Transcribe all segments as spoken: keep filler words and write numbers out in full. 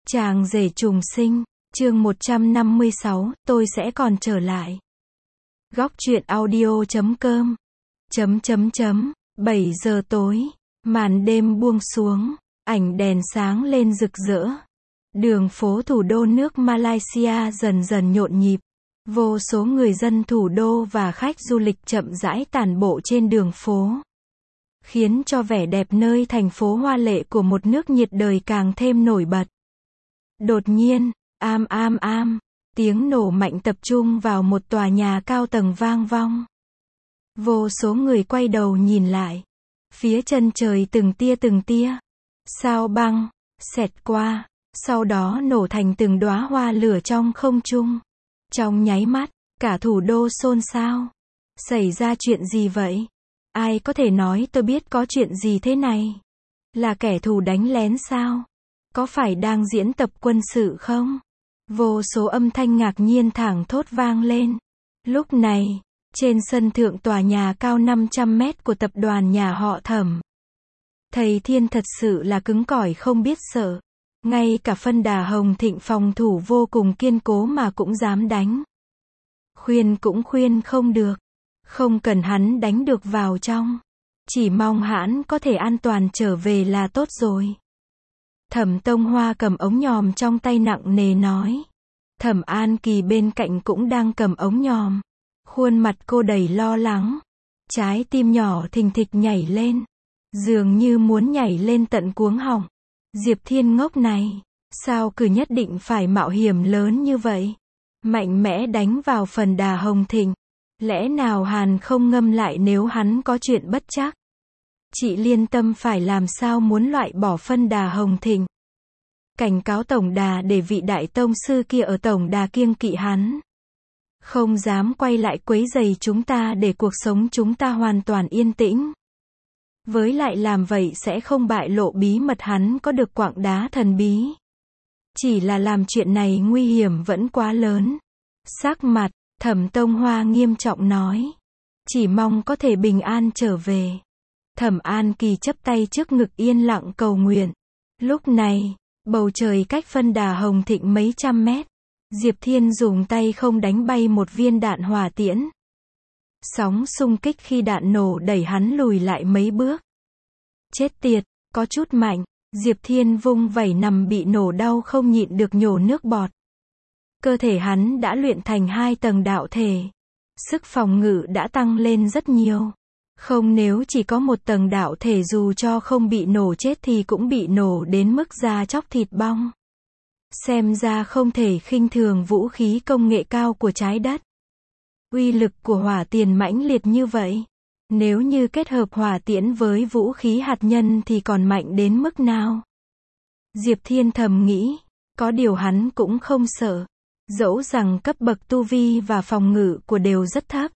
Chàng rể trùng sinh, chương một trăm năm mươi sáu, tôi sẽ còn trở lại. Góc truyện audio chấm com chấm chấm chấm bảy giờ tối, màn đêm buông xuống, ảnh đèn sáng lên rực rỡ. Đường phố thủ đô nước Malaysia dần dần nhộn nhịp. Vô số người dân thủ đô và khách du lịch chậm rãi tản bộ trên đường phố, khiến cho vẻ đẹp nơi thành phố hoa lệ của một nước nhiệt đới càng thêm nổi bật. Đột nhiên, am am am, tiếng nổ mạnh tập trung vào một tòa nhà cao tầng vang vọng. Vô số người quay đầu nhìn lại. Phía chân trời từng tia từng tia sao băng xẹt qua, sau đó nổ thành từng đóa hoa lửa trong không trung. Trong nháy mắt, cả thủ đô xôn xao. Xảy ra chuyện gì vậy? Ai có thể nói tôi biết có chuyện gì thế này? Là kẻ thù đánh lén sao? Có phải đang diễn tập quân sự không? Vô số âm thanh ngạc nhiên thảng thốt vang lên. Lúc này, trên sân thượng tòa nhà cao năm trăm mét của tập đoàn nhà họ Thẩm, thầy Thiên thật sự là cứng cỏi không biết sợ. Ngay cả phân đà Hồng Thịnh phòng thủ vô cùng kiên cố mà cũng dám đánh. Khuyên cũng khuyên không được. Không cần hắn đánh được vào trong. Chỉ mong hắn có thể an toàn trở về là tốt rồi. Thẩm Tông Hoa cầm ống nhòm trong tay nặng nề nói. Thẩm An Kỳ bên cạnh cũng đang cầm ống nhòm. Khuôn mặt cô đầy lo lắng. Trái tim nhỏ thình thịch nhảy lên. Dường như muốn nhảy lên tận cuống họng. Diệp Thiên ngốc này, sao cứ nhất định phải mạo hiểm lớn như vậy? Mạnh mẽ đánh vào phần đà Hồng Thịnh. Lẽ nào Hàn không ngâm lại nếu hắn có chuyện bất trắc? Chị Liên Tâm phải làm sao muốn loại bỏ phân đà Hồng Thịnh? Cảnh cáo tổng đà để vị đại tông sư kia ở tổng đà kiêng kỵ hắn. Không dám quay lại quấy rầy chúng ta để cuộc sống chúng ta hoàn toàn yên tĩnh. Với lại làm vậy sẽ không bại lộ bí mật hắn có được quặng đá thần bí. Chỉ là làm chuyện này nguy hiểm vẫn quá lớn. Sắc mặt, Thẩm Tông Hoa nghiêm trọng nói. Chỉ mong có thể bình an trở về. Thẩm An Kỳ chắp tay trước ngực yên lặng cầu nguyện. Lúc này, bầu trời cách phân đà Hồng Thịnh mấy trăm mét. Diệp Thiên dùng tay không đánh bay một viên đạn hỏa tiễn. Sóng xung kích khi đạn nổ đẩy hắn lùi lại mấy bước. Chết tiệt, có chút mạnh. Diệp Thiên vung vẩy nằm bị nổ đau không nhịn được nhổ nước bọt. Cơ thể hắn đã luyện thành hai tầng đạo thể. Sức phòng ngự đã tăng lên rất nhiều. Không, nếu chỉ có một tầng đạo thể dù cho không bị nổ chết thì cũng bị nổ đến mức da chóc thịt bong. Xem ra không thể khinh thường vũ khí công nghệ cao của trái đất. Uy lực của hỏa tiễn mãnh liệt như vậy. Nếu như kết hợp hỏa tiễn với vũ khí hạt nhân thì còn mạnh đến mức nào? Diệp Thiên thầm nghĩ. Có điều hắn cũng không sợ. Dẫu rằng cấp bậc tu vi và phòng ngự của đều rất thấp.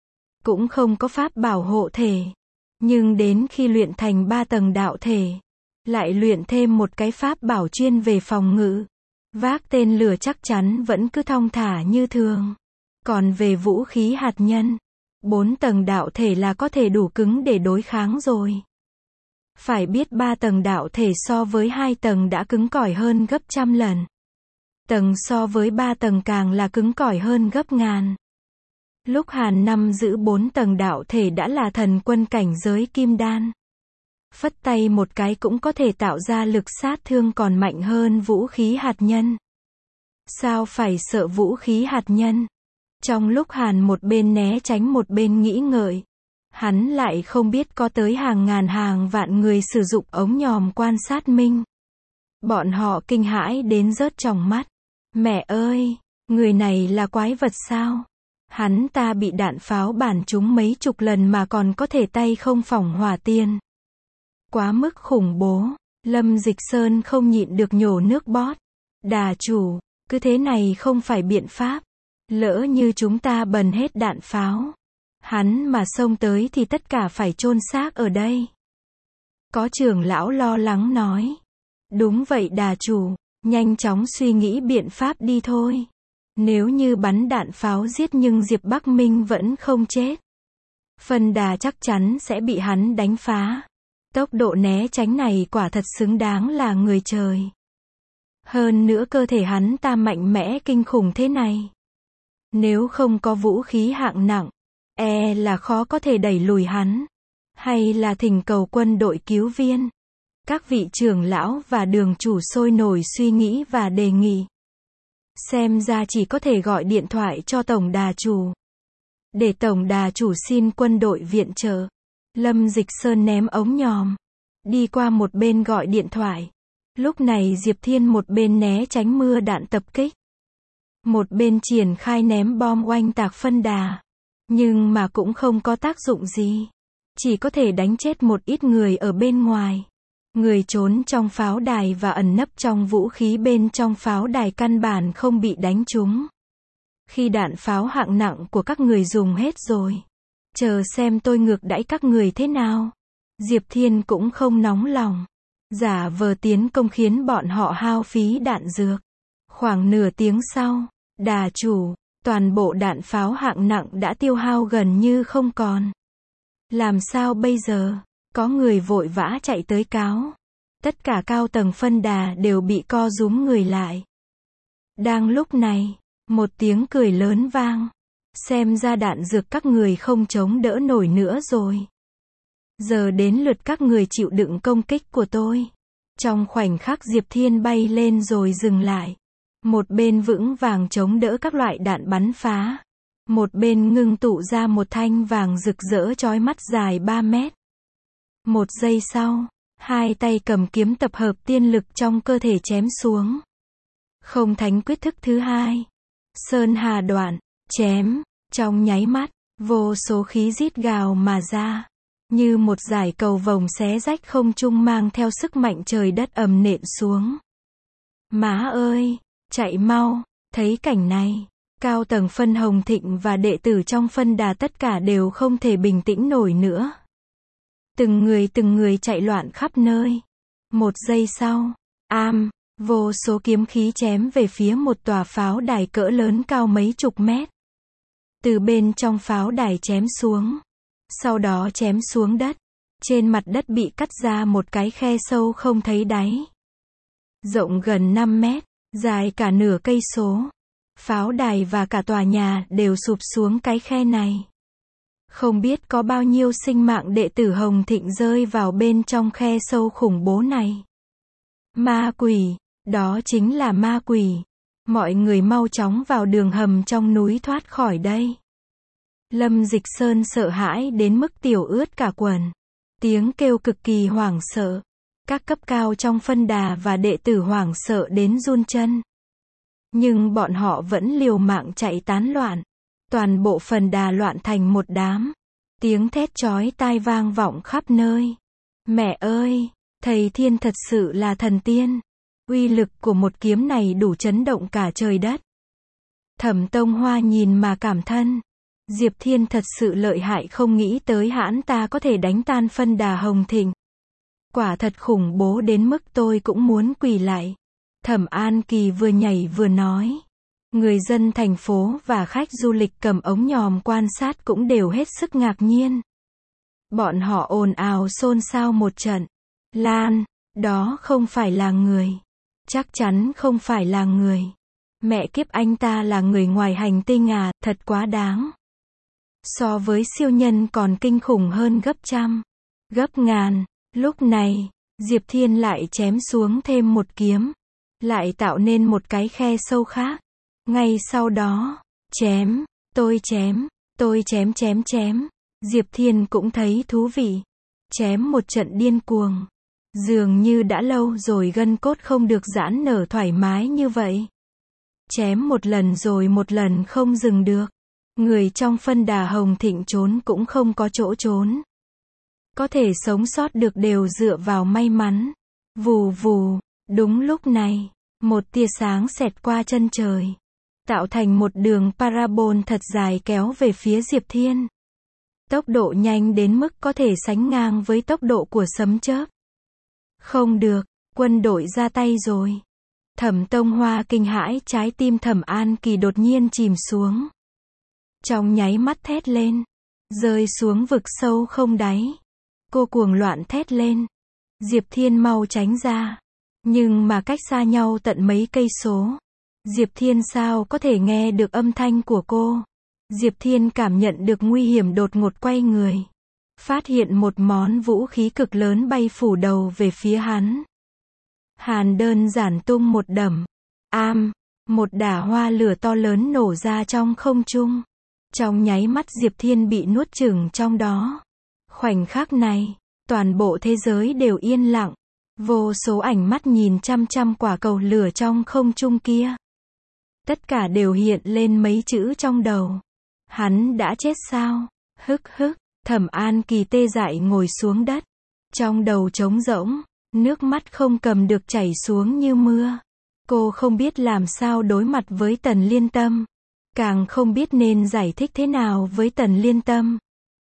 Cũng không có pháp bảo hộ thể. Nhưng đến khi luyện thành ba tầng đạo thể, lại luyện thêm một cái pháp bảo chuyên về phòng ngự. Vác tên lửa chắc chắn vẫn cứ thong thả như thường. Còn về vũ khí hạt nhân, bốn tầng đạo thể là có thể đủ cứng để đối kháng rồi. Phải biết ba tầng đạo thể so với hai tầng đã cứng cỏi hơn gấp trăm lần. Tầng so với ba tầng càng là cứng cỏi hơn gấp ngàn. Lúc Hàn Năm giữ bốn tầng đạo thể đã là thần quân cảnh giới kim đan. Phất tay một cái cũng có thể tạo ra lực sát thương còn mạnh hơn vũ khí hạt nhân. Sao phải sợ vũ khí hạt nhân? Trong lúc Hàn một bên né tránh một bên nghĩ ngợi, hắn lại không biết có tới hàng ngàn hàng vạn người sử dụng ống nhòm quan sát minh. Bọn họ kinh hãi đến rớt tròng mắt. Mẹ ơi, người này là quái vật sao? Hắn ta bị đạn pháo bắn trúng mấy chục lần mà còn có thể tay không phỏng hỏa tiễn. Quá mức khủng bố. Lâm Dịch Sơn không nhịn được nhổ nước bọt. Đà chủ, cứ thế này không phải biện pháp. Lỡ như chúng ta bần hết đạn pháo, hắn mà xông tới thì tất cả phải chôn xác ở đây. Có trưởng lão lo lắng nói. Đúng vậy đà chủ, nhanh chóng suy nghĩ biện pháp đi thôi. Nếu như bắn đạn pháo giết nhưng Diệp Bắc Minh vẫn không chết, phân đà chắc chắn sẽ bị hắn đánh phá. Tốc độ né tránh này quả thật xứng đáng là người trời. Hơn nữa cơ thể hắn ta mạnh mẽ kinh khủng thế này. Nếu không có vũ khí hạng nặng, e là khó có thể đẩy lùi hắn. Hay là thỉnh cầu quân đội cứu viên. Các vị trưởng lão và đường chủ sôi nổi suy nghĩ và đề nghị. Xem ra chỉ có thể gọi điện thoại cho tổng đà chủ. Để tổng đà chủ xin quân đội viện trợ. Lâm Dịch Sơn ném ống nhòm. Đi qua một bên gọi điện thoại. Lúc này Diệp Thiên một bên né tránh mưa đạn tập kích. Một bên triển khai ném bom oanh tạc phân đà. Nhưng mà cũng không có tác dụng gì. Chỉ có thể đánh chết một ít người ở bên ngoài. Người trốn trong pháo đài và ẩn nấp trong vũ khí bên trong pháo đài căn bản không bị đánh trúng. Khi đạn pháo hạng nặng của các người dùng hết rồi. Chờ xem tôi ngược đãi các người thế nào. Diệp Thiên cũng không nóng lòng. Giả vờ tiến công khiến bọn họ hao phí đạn dược. Khoảng nửa tiếng sau, đà chủ, toàn bộ đạn pháo hạng nặng đã tiêu hao gần như không còn. Làm sao bây giờ? Có người vội vã chạy tới cáo. Tất cả cao tầng phân đà đều bị co rúm người lại. Đang lúc này, một tiếng cười lớn vang. Xem ra đạn dược các người không chống đỡ nổi nữa rồi. Giờ đến lượt các người chịu đựng công kích của tôi. Trong khoảnh khắc Diệp Thiên bay lên rồi dừng lại. Một bên vững vàng chống đỡ các loại đạn bắn phá. Một bên ngưng tụ ra một thanh vàng rực rỡ chói mắt dài ba mét. Một giây sau, hai tay cầm kiếm tập hợp tiên lực trong cơ thể chém xuống. Không thánh quyết thức thứ hai. Sơn hà đoạn, chém, trong nháy mắt, vô số khí rít gào mà ra. Như một dải cầu vồng xé rách không trung mang theo sức mạnh trời đất ầm nện xuống. Má ơi, chạy mau, thấy cảnh này. Cao tầng phân Hồng Thịnh và đệ tử trong phân đà tất cả đều không thể bình tĩnh nổi nữa. Từng người từng người chạy loạn khắp nơi. Một giây sau, am, vô số kiếm khí chém về phía một tòa pháo đài cỡ lớn cao mấy chục mét. Từ bên trong pháo đài chém xuống. Sau đó chém xuống đất. Trên mặt đất bị cắt ra một cái khe sâu không thấy đáy. Rộng gần năm mét, dài cả nửa cây số. Pháo đài và cả tòa nhà đều sụp xuống cái khe này. Không biết có bao nhiêu sinh mạng đệ tử Hồng Thịnh rơi vào bên trong khe sâu khủng bố này. Ma quỷ, đó chính là ma quỷ. Mọi người mau chóng vào đường hầm trong núi thoát khỏi đây. Lâm Dịch Sơn sợ hãi đến mức tiểu ướt cả quần. Tiếng kêu cực kỳ hoảng sợ. Các cấp cao trong phân đà và đệ tử hoảng sợ đến run chân. Nhưng bọn họ vẫn liều mạng chạy tán loạn. Toàn bộ phần đà loạn thành một đám. Tiếng thét chói tai vang vọng khắp nơi. Mẹ ơi, thầy Thiên thật sự là thần tiên. Uy lực của một kiếm này đủ chấn động cả trời đất. Thẩm Tông Hoa nhìn mà cảm thân. Diệp Thiên thật sự lợi hại, không nghĩ tới hãn ta có thể đánh tan phân đà Hồng Thịnh. Quả thật khủng bố đến mức tôi cũng muốn quỳ lại. Thẩm An Kỳ vừa nhảy vừa nói. Người dân thành phố và khách du lịch cầm ống nhòm quan sát cũng đều hết sức ngạc nhiên. Bọn họ ồn ào xôn xao một trận. Lan, đó không phải là người. Chắc chắn không phải là người. Mẹ kiếp, anh ta là người ngoài hành tinh à, thật quá đáng. So với siêu nhân còn kinh khủng hơn gấp trăm, gấp ngàn. Lúc này, Diệp Thiên lại chém xuống thêm một kiếm. Lại tạo nên một cái khe sâu khác. Ngay sau đó, chém, tôi chém, tôi chém chém chém. Diệp Thiên cũng thấy thú vị. Chém một trận điên cuồng. Dường như đã lâu rồi gân cốt không được giãn nở thoải mái như vậy. Chém một lần rồi một lần không dừng được. Người trong phân đà Hồng Thịnh trốn cũng không có chỗ trốn. Có thể sống sót được đều dựa vào may mắn. Vù vù, đúng lúc này, một tia sáng xẹt qua chân trời. Tạo thành một đường parabol thật dài kéo về phía Diệp Thiên. Tốc độ nhanh đến mức có thể sánh ngang với tốc độ của sấm chớp. Không được, quân đội ra tay rồi. Thẩm Tông Hoa kinh hãi, trái tim Thẩm An Kỳ đột nhiên chìm xuống. Trong nháy mắt thét lên, rơi xuống vực sâu không đáy. Cô cuồng loạn thét lên. Diệp Thiên mau tránh ra. Nhưng mà cách xa nhau tận mấy cây số. Diệp Thiên sao có thể nghe được âm thanh của cô? Diệp Thiên cảm nhận được nguy hiểm, đột ngột quay người. Phát hiện một món vũ khí cực lớn bay phủ đầu về phía hắn. Hàn đơn giản tung một đẩm. Am, một đả hoa lửa to lớn nổ ra trong không trung. Trong nháy mắt Diệp Thiên bị nuốt chửng trong đó. Khoảnh khắc này, toàn bộ thế giới đều yên lặng. Vô số ánh mắt nhìn chăm chăm quả cầu lửa trong không trung kia. Tất cả đều hiện lên mấy chữ trong đầu. Hắn đã chết sao? Hức hức, Thẩm An Kỳ tê dại ngồi xuống đất. Trong đầu trống rỗng, nước mắt không cầm được chảy xuống như mưa. Cô không biết làm sao đối mặt với Tần Liên Tâm. Càng không biết nên giải thích thế nào với Tần Liên Tâm.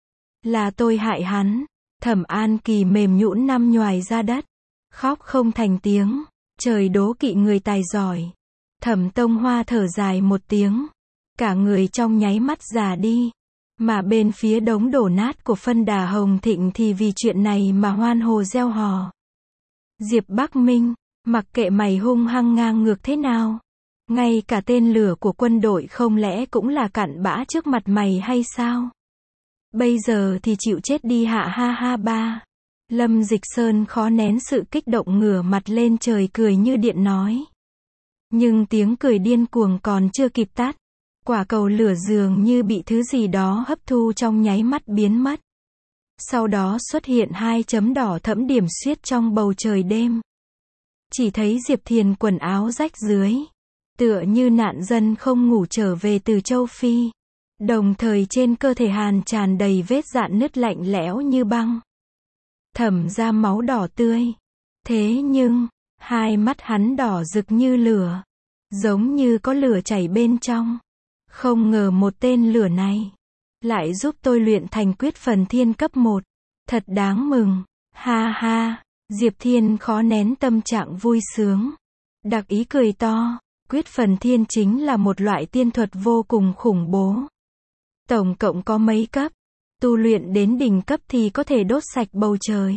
Là tôi hại hắn. Thẩm An Kỳ mềm nhũn nằm nhoài ra đất. Khóc không thành tiếng. Trời đố kỵ người tài giỏi. Thẩm Tông Hoa thở dài một tiếng. Cả người trong nháy mắt già đi. Mà bên phía đống đổ nát của phân đà Hồng Thịnh thì vì chuyện này mà hoan hô reo hò. Diệp Bắc Minh, mặc kệ mày hung hăng ngang ngược thế nào. Ngay cả tên lửa của quân đội không lẽ cũng là cặn bã trước mặt mày hay sao? Bây giờ thì chịu chết đi hạ ha ha ba. Lâm Dịch Sơn khó nén sự kích động ngửa mặt lên trời cười như điện nói. Nhưng tiếng cười điên cuồng còn chưa kịp tắt. Quả cầu lửa dường như bị thứ gì đó hấp thu trong nháy mắt biến mất. Sau đó xuất hiện hai chấm đỏ thẫm điểm xuyết trong bầu trời đêm. Chỉ thấy Diệp Thiền quần áo rách dưới. Tựa như nạn dân không ngủ trở về từ châu Phi. Đồng thời trên cơ thể Hàn tràn đầy vết rạn nứt lạnh lẽo như băng. Thẩm ra máu đỏ tươi. Thế nhưng, hai mắt hắn đỏ rực như lửa. Giống như có lửa chảy bên trong. Không ngờ một tên lửa này lại giúp tôi luyện thành quyết phần thiên cấp một. Thật đáng mừng. Ha ha, Diệp Thiên khó nén tâm trạng vui sướng. Đặc ý cười to. Quyết phần thiên chính là một loại tiên thuật vô cùng khủng bố. Tổng cộng có mấy cấp. Tu luyện đến đỉnh cấp thì có thể đốt sạch bầu trời.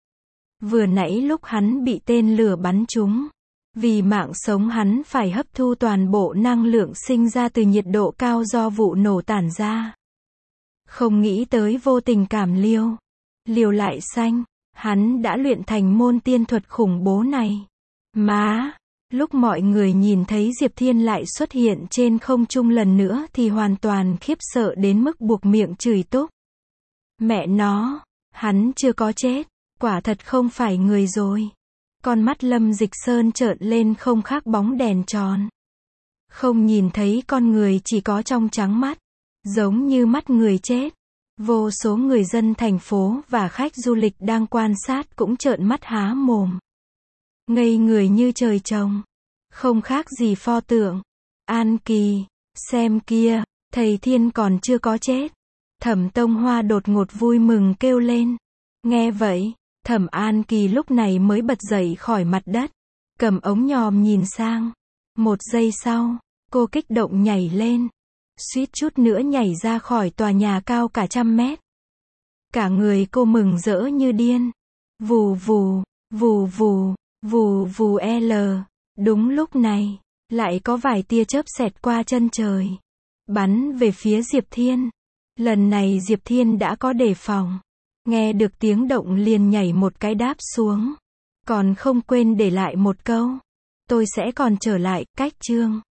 Vừa nãy lúc hắn bị tên lửa bắn trúng. Vì mạng sống hắn phải hấp thu toàn bộ năng lượng sinh ra từ nhiệt độ cao do vụ nổ tản ra. Không nghĩ tới vô tình cảm liêu. Liều lại xanh. Hắn đã luyện thành môn tiên thuật khủng bố này. Má! Lúc mọi người nhìn thấy Diệp Thiên lại xuất hiện trên không trung lần nữa thì hoàn toàn khiếp sợ đến mức buộc miệng chửi túc. Mẹ nó! Hắn chưa có chết. Quả thật không phải người rồi. Con mắt Lâm Dịch Sơn trợn lên không khác bóng đèn tròn. Không nhìn thấy con người, chỉ có trong trắng mắt. Giống như mắt người chết. Vô số người dân thành phố và khách du lịch đang quan sát cũng trợn mắt há mồm. Ngây người như trời trồng. Không khác gì pho tượng. An Kỳ, xem kia, thầy Thiên còn chưa có chết. Thẩm Tông Hoa đột ngột vui mừng kêu lên. Nghe vậy, Thẩm An Kỳ lúc này mới bật dậy khỏi mặt đất. Cầm ống nhòm nhìn sang. Một giây sau, cô kích động nhảy lên. Suýt chút nữa nhảy ra khỏi tòa nhà cao cả trăm mét. Cả người cô mừng rỡ như điên. Vù vù, vù vù, vù vù L. Đúng lúc này, lại có vài tia chớp xẹt qua chân trời. Bắn về phía Diệp Thiên. Lần này Diệp Thiên đã có đề phòng. Nghe được tiếng động liền nhảy một cái đáp xuống. Còn không quên để lại một câu. Tôi sẽ còn trở lại, cách chương.